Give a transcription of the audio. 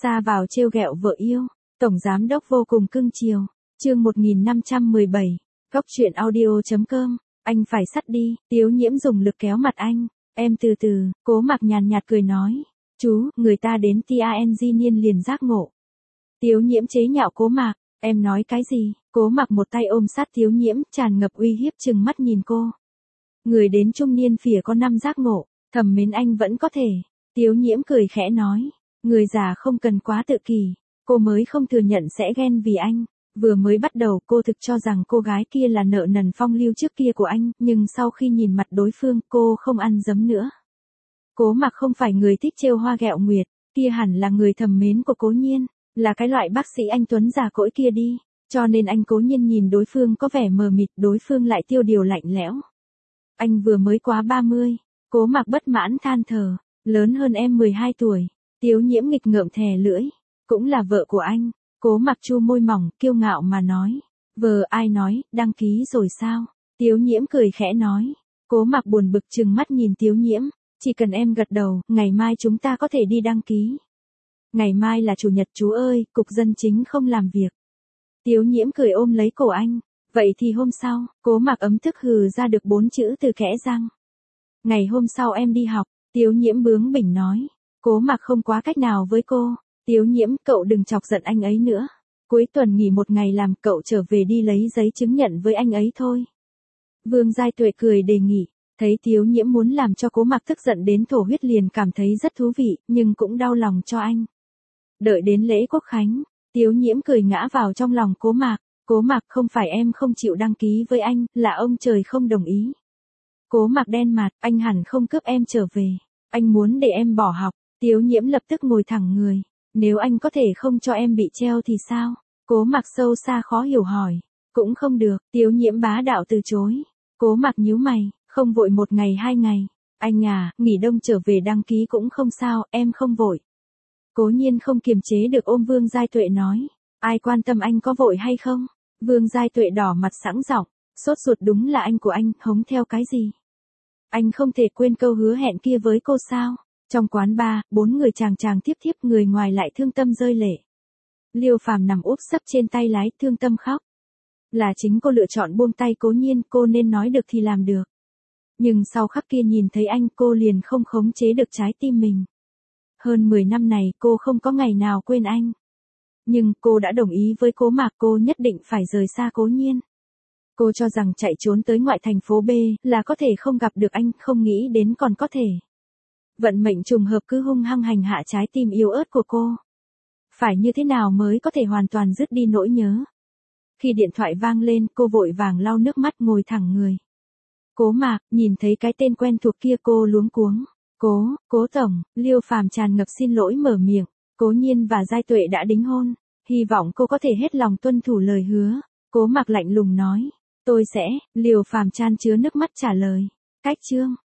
Xa vào trêu ghẹo vợ yêu, tổng giám đốc vô cùng cưng chiều. Chương 1517. Góc truyện audio.com. Anh phải sắt đi, Tiếu Nhiễm dùng lực kéo mặt anh. Em từ từ, Cố Mặc nhàn nhạt cười nói. Chú, người ta đến TANG niên liền giác ngộ. Tiếu Nhiễm chế nhạo Cố Mặc. Em nói cái gì? Cố Mặc một tay ôm sát Tiếu Nhiễm, tràn ngập uy hiếp chừng mắt nhìn cô. Người đến trung niên phỉa có năm giác ngộ, thầm mến anh vẫn có thể. Tiếu Nhiễm cười khẽ nói. Người già không cần quá tự kỷ. Cô mới không thừa nhận sẽ ghen vì anh. Vừa mới bắt đầu cô thực cho rằng cô gái kia là nợ nần phong lưu trước kia của anh, nhưng sau khi nhìn mặt đối phương cô không ăn dấm nữa. Cố Mặc không phải người thích trêu hoa ghẹo nguyệt, kia hẳn là người thầm mến của Cố Nhiên, là cái loại bác sĩ anh tuấn già cỗi kia đi, cho nên anh Cố Nhiên nhìn đối phương có vẻ mờ mịt, đối phương lại tiêu điều lạnh lẽo. Anh vừa mới quá 30, Cố Mặc bất mãn than thở, lớn hơn em 12 tuổi, Tiếu Nhiễm nghịch ngợm thè lưỡi, cũng là vợ của anh. Cố Mặc chu môi mỏng, kiêu ngạo mà nói. Vợ ai nói, đăng ký rồi sao? Tiếu Nhiễm cười khẽ nói. Cố Mặc buồn bực trừng mắt nhìn Tiếu Nhiễm. Chỉ cần em gật đầu, ngày mai chúng ta có thể đi đăng ký. Ngày mai là chủ nhật chú ơi, cục dân chính không làm việc. Tiếu Nhiễm cười ôm lấy cổ anh. Vậy thì hôm sau, Cố Mặc ấm thức hừ ra được 4 chữ từ kẽ răng. Ngày hôm sau em đi học, Tiếu Nhiễm bướng bỉnh nói. Cố Mặc không quá cách nào với cô. Tiếu Nhiễm, cậu đừng chọc giận anh ấy nữa. Cuối tuần nghỉ một ngày làm, cậu trở về đi lấy giấy chứng nhận với anh ấy thôi. Vương Giai Tuệ cười đề nghị, thấy Tiếu Nhiễm muốn làm cho Cố Mặc tức giận đến thổ huyết liền cảm thấy rất thú vị, nhưng cũng đau lòng cho anh. Đợi đến lễ Quốc Khánh, Tiếu Nhiễm cười ngã vào trong lòng Cố Mặc. Cố Mặc, không phải em không chịu đăng ký với anh, là ông trời không đồng ý. Cố Mặc đen mặt, anh hẳn không cướp em trở về. Anh muốn để em bỏ học. Tiếu Nhiễm lập tức ngồi thẳng người. Nếu anh có thể không cho em bị treo thì sao? Cố Mặc sâu xa khó hiểu hỏi. Cũng không được, Tiếu Nhiễm bá đạo từ chối. Cố Mặc nhíu mày, không vội 1 ngày 2 ngày. Anh à, nghỉ đông trở về đăng ký cũng không sao, em không vội. Cố Nhiên không kiềm chế được ôm Vương Giai Tuệ nói. Ai quan tâm anh có vội hay không? Vương Giai Tuệ đỏ mặt sẵn giọng, sốt ruột, đúng là anh của anh, hống theo cái gì? Anh không thể quên câu hứa hẹn kia với cô sao? Trong quán bar, 4 người chàng tiếp thiếp, người ngoài lại thương tâm rơi lệ. Liêu Phàm nằm úp sấp trên tay lái, thương tâm khóc. Là chính cô lựa chọn buông tay Cố Nhiên, cô nên nói được thì làm được. Nhưng sau khắc kia nhìn thấy anh, cô liền không khống chế được trái tim mình. Hơn 10 năm này cô không có ngày nào quên anh. Nhưng cô đã đồng ý với Cố Mặc, cô nhất định phải rời xa Cố Nhiên. Cô cho rằng chạy trốn tới ngoại thành phố B là có thể không gặp được anh, không nghĩ đến còn có thể. Vận mệnh trùng hợp cứ hung hăng hành hạ trái tim yếu ớt của cô. Phải như thế nào mới có thể hoàn toàn dứt đi nỗi nhớ? Khi điện thoại vang lên, cô vội vàng lau nước mắt ngồi thẳng người. Cố Mặc, nhìn thấy cái tên quen thuộc kia cô luống cuống. Cố tổng, Liêu Phàm tràn ngập xin lỗi mở miệng. Cố Nhiên và Giai Tuệ đã đính hôn. Hy vọng cô có thể hết lòng tuân thủ lời hứa. Cố Mặc lạnh lùng nói. Tôi sẽ, Liêu Phàm chan chứa nước mắt trả lời. Cách chương.